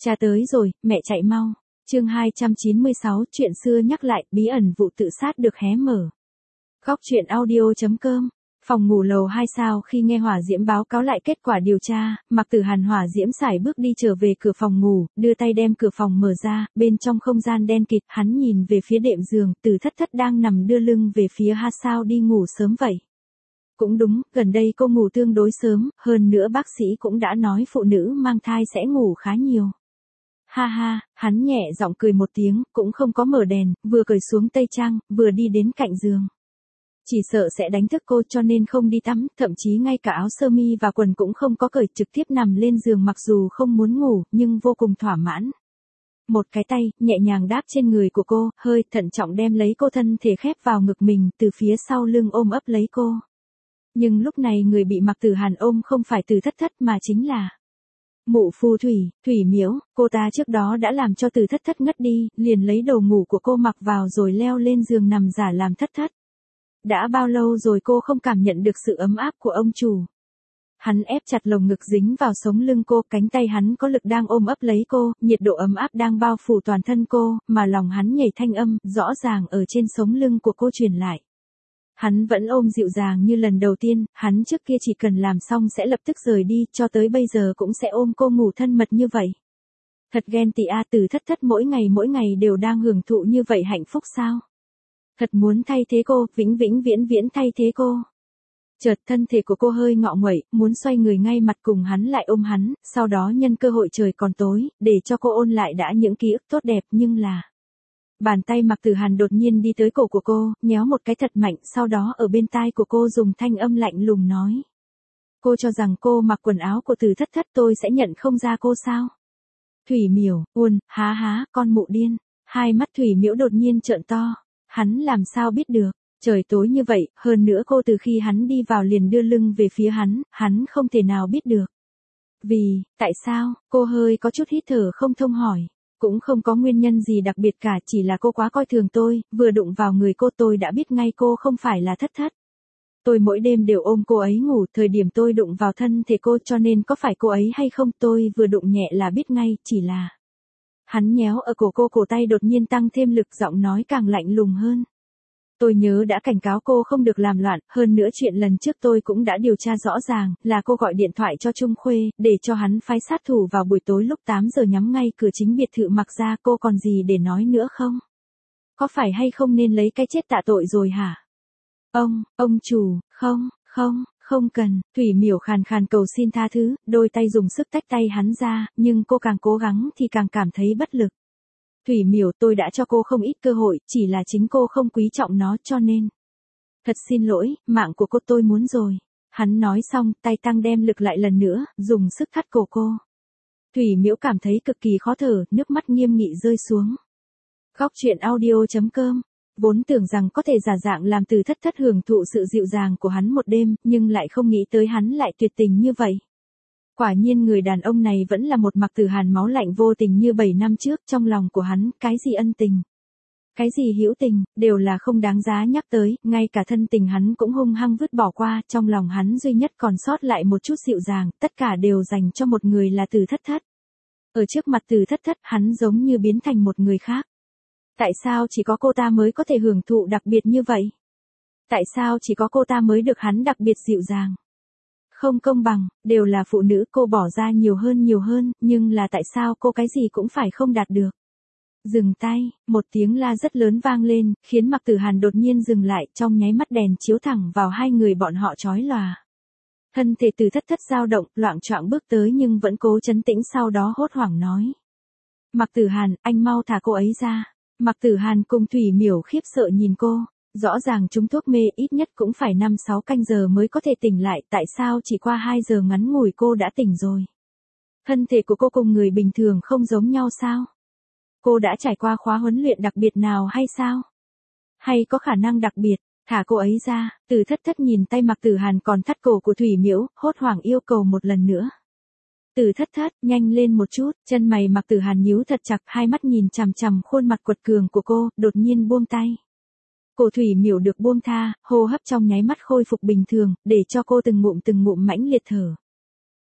Cha tới rồi, mẹ chạy mau. Chương 296, chuyện xưa nhắc lại, bí ẩn vụ tự sát được hé mở. Góc truyện audio.com. Phòng ngủ lầu 2 sao khi nghe Hỏa Diễm báo cáo lại kết quả điều tra, Mạc Tử Hàn Hỏa Diễm sải bước đi trở về cửa phòng ngủ, đưa tay đem cửa phòng mở ra, bên trong không gian đen kịt, hắn nhìn về phía đệm giường, Từ Thất Thất đang nằm đưa lưng về phía ha sao đi ngủ sớm vậy. Cũng đúng, gần đây cô ngủ tương đối sớm, hơn nữa bác sĩ cũng đã nói phụ nữ mang thai sẽ ngủ khá nhiều. Ha ha, hắn nhẹ giọng cười một tiếng, cũng không có mở đèn, vừa cởi xuống tây trang, vừa đi đến cạnh giường. Chỉ sợ sẽ đánh thức cô cho nên không đi tắm, thậm chí ngay cả áo sơ mi và quần cũng không có cởi, trực tiếp nằm lên giường mặc dù không muốn ngủ, nhưng vô cùng thỏa mãn. Một cái tay, nhẹ nhàng đáp trên người của cô, hơi thận trọng đem lấy cô thân thể khép vào ngực mình, từ phía sau lưng ôm ấp lấy cô. Nhưng lúc này người bị Mạc Tử Hàn ôm không phải Từ Thất Thất mà chính là mụ phù Thủy Miễu, cô ta trước đó đã làm cho Từ Thất Thất ngất đi, liền lấy đồ ngủ của cô mặc vào rồi leo lên giường nằm giả làm Thất Thất. Đã bao lâu rồi cô không cảm nhận được sự ấm áp của ông chủ. Hắn ép chặt lồng ngực dính vào sống lưng cô, cánh tay hắn có lực đang ôm ấp lấy cô, nhiệt độ ấm áp đang bao phủ toàn thân cô, mà lòng hắn nhảy thanh âm, rõ ràng ở trên sống lưng của cô truyền lại. Hắn vẫn ôm dịu dàng như lần đầu tiên, hắn trước kia chỉ cần làm xong sẽ lập tức rời đi, cho tới bây giờ cũng sẽ ôm cô ngủ thân mật như vậy. Thật ghen tị a, Từ Thất Thất mỗi ngày đều đang hưởng thụ như vậy hạnh phúc sao? Thật muốn thay thế cô, vĩnh viễn thay thế cô. Chợt thân thể của cô hơi ngọ nguậy, muốn xoay người ngay mặt cùng hắn lại ôm hắn, sau đó nhân cơ hội trời còn tối, để cho cô ôn lại đã những ký ức tốt đẹp nhưng là... Bàn tay Mạc Tử Hàn đột nhiên đi tới cổ của cô, nhéo một cái thật mạnh, sau đó ở bên tai của cô dùng thanh âm lạnh lùng nói. Cô cho rằng cô mặc quần áo của Từ Thất Thất tôi sẽ nhận không ra cô sao? Thủy Miểu, há, con mụ điên. Hai mắt Thủy Miểu đột nhiên trợn to. Hắn làm sao biết được, trời tối như vậy, hơn nữa cô từ khi hắn đi vào liền đưa lưng về phía hắn không thể nào biết được. Tại sao, cô hơi có chút hít thở không thông hỏi. Cũng không có nguyên nhân gì đặc biệt cả, chỉ là cô quá coi thường tôi, vừa đụng vào người cô tôi đã biết ngay cô không phải là Thất Thất. Tôi mỗi đêm đều ôm cô ấy ngủ, thời điểm tôi đụng vào thân thể cô cho nên có phải cô ấy hay không tôi vừa đụng nhẹ là biết ngay, chỉ là... Hắn nhéo ở cổ cô, cổ tay đột nhiên tăng thêm lực, giọng nói càng lạnh lùng hơn. Tôi nhớ đã cảnh cáo cô không được làm loạn, hơn nữa chuyện lần trước tôi cũng đã điều tra rõ ràng, là cô gọi điện thoại cho Trung Khuê, để cho hắn phái sát thủ vào buổi tối lúc 8 giờ nhắm ngay cửa chính biệt thự Mạc gia, cô còn gì để nói nữa không? Có phải hay không nên lấy cái chết tạ tội rồi hả? Ông chủ, không cần, Thủy Miểu khàn khàn cầu xin tha thứ, đôi tay dùng sức tách tay hắn ra, nhưng cô càng cố gắng thì càng cảm thấy bất lực. Thủy Miểu, tôi đã cho cô không ít cơ hội, chỉ là chính cô không quý trọng nó cho nên. Thật xin lỗi, mạng của cô tôi muốn rồi. Hắn nói xong, tay tăng đem lực lại lần nữa, dùng sức thắt cổ cô. Thủy Miểu cảm thấy cực kỳ khó thở, nước mắt nghiêm nghị rơi xuống. Góc truyện audio.com. Vốn tưởng rằng có thể giả dạng làm Từ Thất Thất hưởng thụ sự dịu dàng của hắn một đêm, nhưng lại không nghĩ tới hắn lại tuyệt tình như vậy. Quả nhiên người đàn ông này vẫn là một Mạc Tử Hàn máu lạnh vô tình như 7 năm trước, trong lòng của hắn, cái gì ân tình, cái gì hữu tình, đều là không đáng giá nhắc tới, ngay cả thân tình hắn cũng hung hăng vứt bỏ qua, trong lòng hắn duy nhất còn sót lại một chút dịu dàng, tất cả đều dành cho một người là Từ Thất Thất. Ở trước mặt Từ Thất Thất, hắn giống như biến thành một người khác. Tại sao chỉ có cô ta mới có thể hưởng thụ đặc biệt như vậy? Tại sao chỉ có cô ta mới được hắn đặc biệt dịu dàng? Không công bằng, đều là phụ nữ, cô bỏ ra nhiều hơn, nhưng là tại sao cô cái gì cũng phải không đạt được? Dừng tay, một tiếng la rất lớn vang lên, khiến Mạc Tử Hàn đột nhiên dừng lại, trong nháy mắt đèn chiếu thẳng vào hai người bọn họ chói lòa. Thân thể Từ Thất Thất dao động, loạng choạng bước tới nhưng vẫn cố trấn tĩnh, sau đó hốt hoảng nói. Mạc Tử Hàn, anh mau thả cô ấy ra. Mạc Tử Hàn cùng Thủy Miểu khiếp sợ nhìn cô, rõ ràng trúng thuốc mê ít nhất cũng phải 5-6 canh giờ mới có thể tỉnh lại, tại sao chỉ qua 2 giờ ngắn ngủi cô đã tỉnh rồi? Thân thể của cô cùng người bình thường không giống nhau sao? Cô đã trải qua khóa huấn luyện đặc biệt nào hay sao? Hay có khả năng đặc biệt, thả cô ấy ra, Từ Thất Thất nhìn tay Mạc Tử Hàn còn thắt cổ của Thủy Miểu, hốt hoảng yêu cầu một lần nữa. Từ Thất Thất, nhanh lên một chút, chân mày Mạc Tử Hàn nhíu thật chặt, hai mắt nhìn chằm chằm khuôn mặt quật cường của cô, đột nhiên buông tay. Cổ Thủy Miểu được buông tha, hô hấp trong nháy mắt khôi phục bình thường, để cho cô từng ngụm mãnh liệt thở.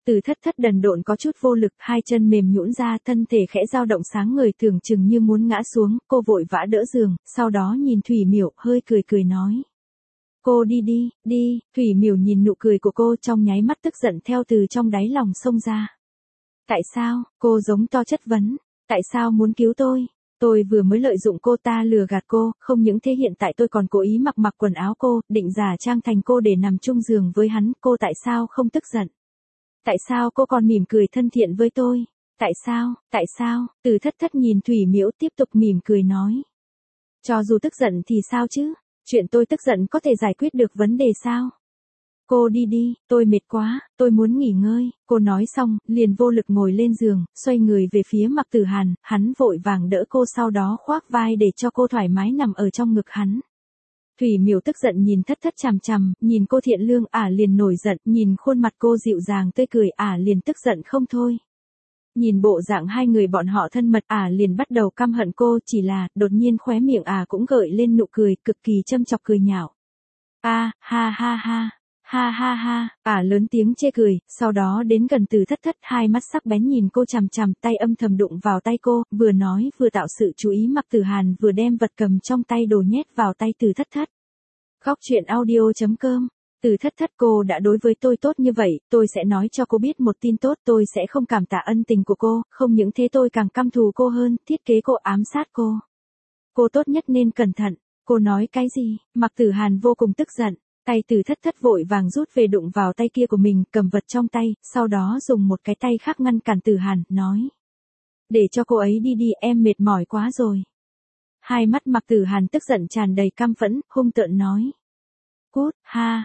Từ thất thất đần độn có chút vô lực, hai chân mềm nhũn ra, thân thể khẽ dao động sáng người tưởng chừng như muốn ngã xuống, cô vội vã đỡ giường, sau đó nhìn Thủy Miểu, hơi cười cười nói. Cô đi đi, đi, Thủy Miểu nhìn nụ cười của cô trong nháy mắt tức giận theo từ trong đáy lòng xông ra. Tại sao, cô giống to chất vấn, tại sao muốn cứu tôi? Tôi vừa mới lợi dụng cô ta lừa gạt cô, không những thế hiện tại tôi còn cố ý mặc quần áo cô, định giả trang thành cô để nằm chung giường với hắn, cô tại sao không tức giận? Tại sao cô còn mỉm cười thân thiện với tôi? Tại sao? Từ thất thất nhìn Thủy Miểu tiếp tục mỉm cười nói. Cho dù tức giận thì sao chứ? Chuyện tôi tức giận có thể giải quyết được vấn đề sao? Cô đi đi, tôi mệt quá, tôi muốn nghỉ ngơi. Cô nói xong, liền vô lực ngồi lên giường, xoay người về phía Mạc Tử Hàn, hắn vội vàng đỡ cô sau đó khoác vai để cho cô thoải mái nằm ở trong ngực hắn. Thủy Miểu tức giận nhìn thất thất chằm chằm, nhìn cô thiện lương liền nổi giận, nhìn khuôn mặt cô dịu dàng tươi cười liền tức giận không thôi. Nhìn bộ dạng hai người bọn họ thân mật liền bắt đầu căm hận cô, chỉ là, đột nhiên khóe miệng cũng gợi lên nụ cười, cực kỳ châm chọc cười nhạo. Ha ha ha. Ha ha ha, lớn tiếng chê cười, sau đó đến gần Từ thất thất, hai mắt sắc bén nhìn cô chằm chằm, tay âm thầm đụng vào tay cô, vừa nói vừa tạo sự chú ý. Mạc Tử Hàn vừa đem vật cầm trong tay đồ nhét vào tay Từ thất thất. Khóc chuyện audio.com. Từ thất thất, cô đã đối với tôi tốt như vậy, tôi sẽ nói cho cô biết một tin tốt, tôi sẽ không cảm tạ ân tình của cô, không những thế tôi càng căm thù cô hơn, thiết kế cô, ám sát cô. Cô tốt nhất nên cẩn thận. Cô nói cái gì? Mạc Tử Hàn vô cùng tức giận. Tay Từ thất thất vội vàng rút về đụng vào tay kia của mình, cầm vật trong tay, sau đó dùng một cái tay khác ngăn cản Tử Hàn, nói. Để cho cô ấy đi đi, em mệt mỏi quá rồi. Hai mắt Mạc Tử Hàn tức giận tràn đầy căm phẫn, hung tợn nói. Cút, ha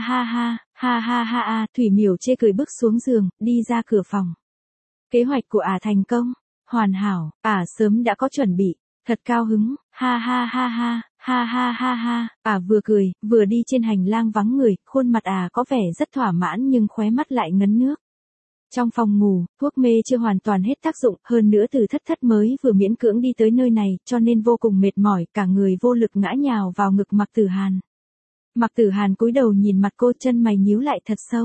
ha, Thủy Miểu chê cười bước xuống giường, đi ra cửa phòng. Kế hoạch của thành công, hoàn hảo, sớm đã có chuẩn bị, thật cao hứng, ha ha, vừa cười, vừa đi trên hành lang vắng người, khuôn mặt có vẻ rất thỏa mãn nhưng khóe mắt lại ngấn nước. Trong phòng ngủ, thuốc mê chưa hoàn toàn hết tác dụng, hơn nữa Từ thất thất mới vừa miễn cưỡng đi tới nơi này, cho nên vô cùng mệt mỏi, cả người vô lực ngã nhào vào ngực Mạc Tử Hàn. Mạc Tử Hàn cúi đầu nhìn mặt cô, chân mày nhíu lại thật sâu.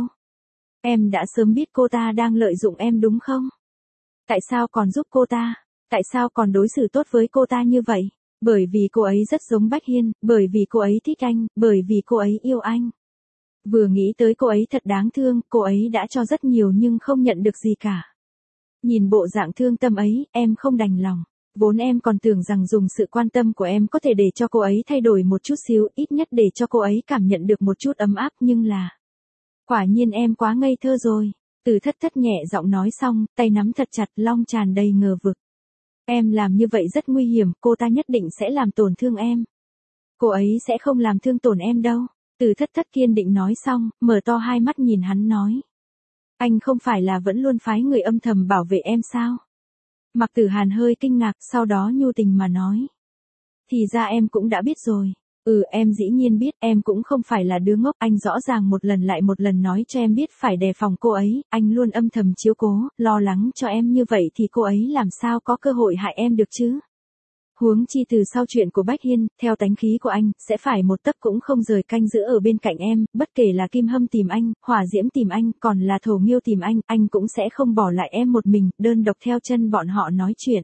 Em đã sớm biết cô ta đang lợi dụng em đúng không? Tại sao còn giúp cô ta? Tại sao còn đối xử tốt với cô ta như vậy? Bởi vì cô ấy rất giống Bách Hiên, bởi vì cô ấy thích anh, bởi vì cô ấy yêu anh. Vừa nghĩ tới cô ấy thật đáng thương, cô ấy đã cho rất nhiều nhưng không nhận được gì cả. Nhìn bộ dạng thương tâm ấy, em không đành lòng. Vốn em còn tưởng rằng dùng sự quan tâm của em có thể để cho cô ấy thay đổi một chút xíu, ít nhất để cho cô ấy cảm nhận được một chút ấm áp, nhưng là... Quả nhiên em quá ngây thơ rồi. Từ thất thất nhẹ giọng nói xong, tay nắm thật chặt, long tràn đầy ngờ vực. Em làm như vậy rất nguy hiểm, cô ta nhất định sẽ làm tổn thương em. Cô ấy sẽ không làm thương tổn em đâu. Từ thất thất kiên định nói xong, mở to hai mắt nhìn hắn nói. Anh không phải là vẫn luôn phái người âm thầm bảo vệ em sao? Mạc Tử Hàn hơi kinh ngạc, sau đó nhu tình mà nói. Thì ra em cũng đã biết rồi. Em dĩ nhiên biết, em cũng không phải là đứa ngốc, anh rõ ràng một lần lại một lần nói cho em biết phải đề phòng cô ấy, anh luôn âm thầm chiếu cố, lo lắng cho em như vậy thì cô ấy làm sao có cơ hội hại em được chứ? Huống chi từ sau chuyện của Bách Hiên, theo tánh khí của anh, sẽ phải một tấc cũng không rời canh giữ ở bên cạnh em, bất kể là Kim Hâm tìm anh, Hỏa Diễm tìm anh, còn là Thổ Nghiêu tìm anh cũng sẽ không bỏ lại em một mình, đơn độc theo chân bọn họ nói chuyện.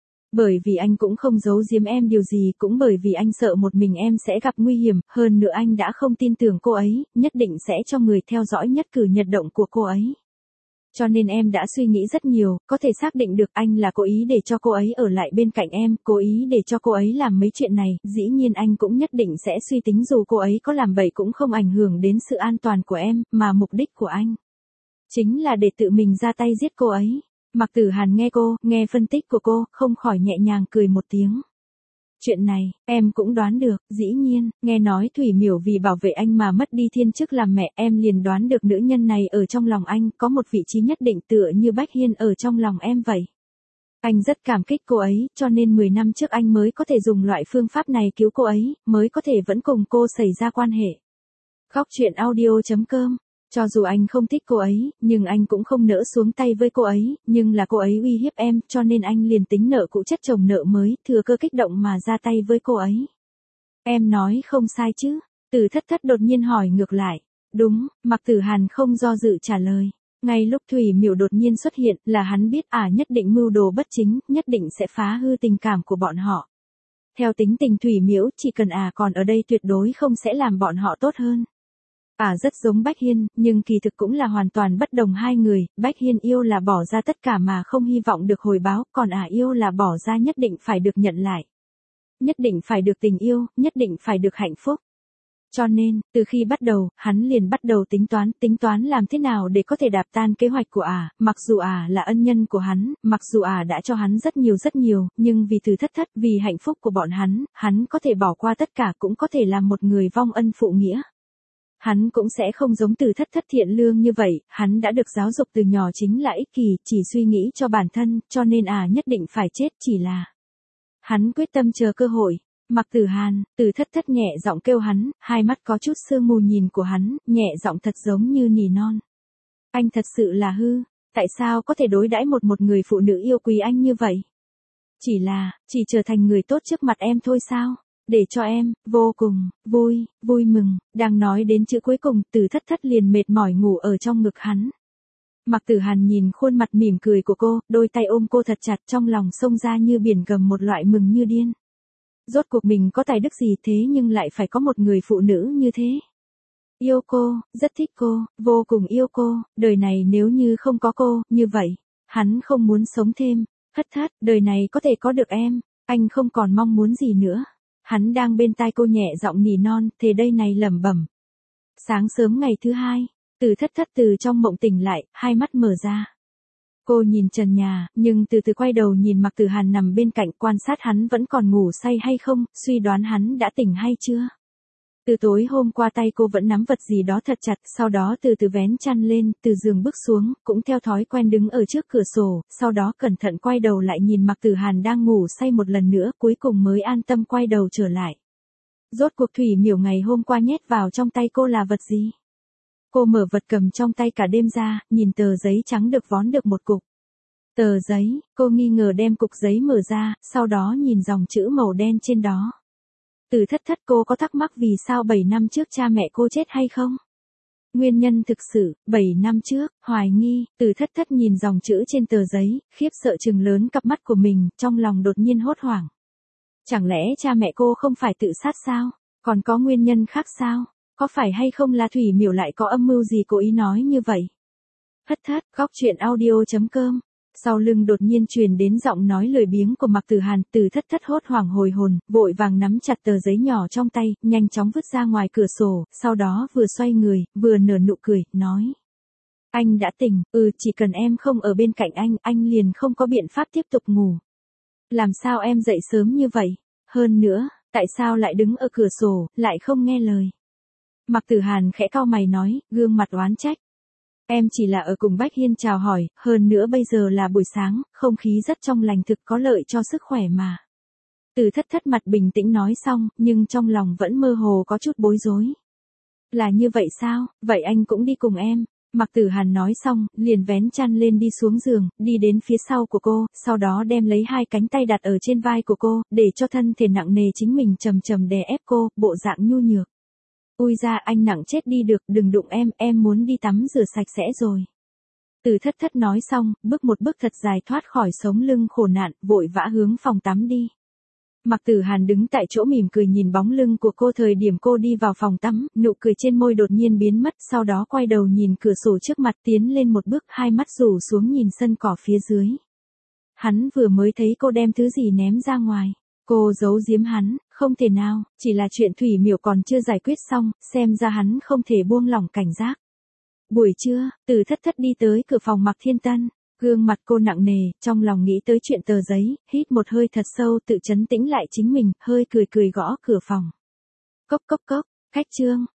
Bởi vì anh cũng không giấu giếm em điều gì, cũng bởi vì anh sợ một mình em sẽ gặp nguy hiểm, hơn nữa anh đã không tin tưởng cô ấy, nhất định sẽ cho người theo dõi nhất cử nhất động của cô ấy. Cho nên em đã suy nghĩ rất nhiều, có thể xác định được anh là cố ý để cho cô ấy ở lại bên cạnh em, cố ý để cho cô ấy làm mấy chuyện này, dĩ nhiên anh cũng nhất định sẽ suy tính dù cô ấy có làm bậy cũng không ảnh hưởng đến sự an toàn của em, mà mục đích của anh chính là để tự mình ra tay giết cô ấy. Mạc Tử Hàn nghe phân tích của cô, không khỏi nhẹ nhàng cười một tiếng. Chuyện này, em cũng đoán được, dĩ nhiên, nghe nói Thủy Miểu vì bảo vệ anh mà mất đi thiên chức làm mẹ, em liền đoán được nữ nhân này ở trong lòng anh, có một vị trí nhất định tựa như Bách Hiên ở trong lòng em vậy. Anh rất cảm kích cô ấy, cho nên 10 năm trước anh mới có thể dùng loại phương pháp này cứu cô ấy, mới có thể vẫn cùng cô xảy ra quan hệ. Khóc chuyện audio.com. Cho dù anh không thích cô ấy, nhưng anh cũng không nỡ xuống tay với cô ấy, nhưng là cô ấy uy hiếp em, cho nên anh liền tính nợ cũ chất chồng nợ mới, thừa cơ kích động mà ra tay với cô ấy. Em nói không sai chứ? Từ thất thất đột nhiên hỏi ngược lại. Đúng, Mạc Tử Hàn không do dự trả lời. Ngay lúc Thủy Miểu đột nhiên xuất hiện là hắn biết nhất định mưu đồ bất chính, nhất định sẽ phá hư tình cảm của bọn họ. Theo tính tình Thủy Miểu, chỉ cần còn ở đây tuyệt đối không sẽ làm bọn họ tốt hơn. Rất giống Bách Hiên, nhưng kỳ thực cũng là hoàn toàn bất đồng hai người, Bách Hiên yêu là bỏ ra tất cả mà không hy vọng được hồi báo, còn yêu là bỏ ra nhất định phải được nhận lại. Nhất định phải được tình yêu, nhất định phải được hạnh phúc. Cho nên, từ khi bắt đầu, hắn liền bắt đầu tính toán làm thế nào để có thể đạp tan kế hoạch của mặc dù là ân nhân của hắn, mặc dù đã cho hắn rất nhiều, nhưng vì Từ Thất Thất, vì hạnh phúc của bọn hắn có thể bỏ qua tất cả, cũng có thể làm một người vong ân phụ nghĩa. Hắn cũng sẽ không giống Từ Thất Thất thiện lương như vậy, hắn đã được giáo dục từ nhỏ chính là ích kỷ, chỉ suy nghĩ cho bản thân, cho nên nhất định phải chết, chỉ là hắn quyết tâm chờ cơ hội. Mạc Tử Hàn, Từ Thất Thất nhẹ giọng kêu hắn, hai mắt có chút sương mù nhìn của hắn, nhẹ giọng thật giống như nỉ non. Anh thật sự là hư, tại sao có thể đối đãi một người phụ nữ yêu quý anh như vậy? Chỉ trở thành người tốt trước mặt em thôi sao? Để cho em, vô cùng, vui mừng, đang nói đến chữ cuối cùng, Từ Thất Thất liền mệt mỏi ngủ ở trong ngực hắn. Mạc Tử Hàn nhìn khuôn mặt mỉm cười của cô, đôi tay ôm cô thật chặt, trong lòng xông ra như biển gầm một loại mừng như điên. Rốt cuộc mình có tài đức gì thế nhưng lại phải có một người phụ nữ như thế. Yêu cô, rất thích cô, vô cùng yêu cô, đời này nếu như không có cô, như vậy, hắn không muốn sống thêm. Thất Thất, đời này có thể có được em, anh không còn mong muốn gì nữa. Hắn đang bên tai cô nhẹ giọng nỉ non, thế đây này lẩm bẩm. Sáng sớm ngày thứ hai, Từ Thất Thất từ trong mộng tỉnh lại, hai mắt mở ra. Cô nhìn trần nhà, nhưng từ từ quay đầu nhìn Mạc Tử Hàn nằm bên cạnh, quan sát hắn vẫn còn ngủ say hay không, suy đoán hắn đã tỉnh hay chưa. Từ tối hôm qua tay cô vẫn nắm vật gì đó thật chặt, sau đó từ từ vén chăn lên, từ giường bước xuống, cũng theo thói quen đứng ở trước cửa sổ, sau đó cẩn thận quay đầu lại nhìn Mạc Tử Hàn đang ngủ say một lần nữa, cuối cùng mới an tâm quay đầu trở lại. Rốt cuộc Thủy Miểu ngày hôm qua nhét vào trong tay cô là vật gì? Cô mở vật cầm trong tay cả đêm ra, nhìn tờ giấy trắng được vón được một cục. Tờ giấy, cô nghi ngờ đem cục giấy mở ra, sau đó nhìn dòng chữ màu đen trên đó. Từ Thất Thất, cô có thắc mắc vì sao 7 năm trước cha mẹ cô chết hay không? Nguyên nhân thực sự, 7 năm trước, hoài nghi, Từ Thất Thất nhìn dòng chữ trên tờ giấy, khiếp sợ trừng lớn cặp mắt của mình, trong lòng đột nhiên hốt hoảng. Chẳng lẽ cha mẹ cô không phải tự sát sao? Còn có nguyên nhân khác sao? Có phải hay không là Thủy Miểu lại có âm mưu gì cố ý nói như vậy? Thất Thất, góc truyện audio.com. Sau lưng đột nhiên truyền đến giọng nói lười biếng của Mạc Tử Hàn, Từ Thất Thất hốt hoảng hồi hồn, vội vàng nắm chặt tờ giấy nhỏ trong tay, nhanh chóng vứt ra ngoài cửa sổ, sau đó vừa xoay người, vừa nở nụ cười, nói. Anh đã tỉnh, chỉ cần em không ở bên cạnh anh liền không có biện pháp tiếp tục ngủ. Làm sao em dậy sớm như vậy? Hơn nữa, tại sao lại đứng ở cửa sổ, lại không nghe lời? Mạc Tử Hàn khẽ cau mày nói, gương mặt oán trách. Em chỉ là ở cùng Bách Hiên chào hỏi, hơn nữa bây giờ là buổi sáng, không khí rất trong lành, thực có lợi cho sức khỏe mà. Từ Thất Thất mặt bình tĩnh nói xong, nhưng trong lòng vẫn mơ hồ có chút bối rối. Là như vậy sao, vậy anh cũng đi cùng em. Mạc Tử Hàn nói xong, liền vén chăn lên đi xuống giường, đi đến phía sau của cô, sau đó đem lấy hai cánh tay đặt ở trên vai của cô, để cho thân thể nặng nề chính mình chầm chầm đè ép cô, bộ dạng nhu nhược. Ui ra, anh nặng chết đi được, đừng đụng em muốn đi tắm rửa sạch sẽ rồi. Từ Thất Thất nói xong, bước một bước thật dài thoát khỏi sống lưng khổ nạn, vội vã hướng phòng tắm đi. Mạc Tử Hàn đứng tại chỗ mỉm cười nhìn bóng lưng của cô thời điểm cô đi vào phòng tắm, nụ cười trên môi đột nhiên biến mất, sau đó quay đầu nhìn cửa sổ trước mặt, tiến lên một bước, hai mắt rủ xuống nhìn sân cỏ phía dưới. Hắn vừa mới thấy cô đem thứ gì ném ra ngoài. Cô giấu giếm hắn, không thể nào, chỉ là chuyện Thủy Miểu còn chưa giải quyết xong, xem ra hắn không thể buông lỏng cảnh giác. Buổi trưa, Từ Thất Thất đi tới cửa phòng Mạc Thiên Tân, gương mặt cô nặng nề, trong lòng nghĩ tới chuyện tờ giấy, hít một hơi thật sâu tự trấn tĩnh lại chính mình, hơi cười gõ cửa phòng. Cốc cốc cốc, khách Trương,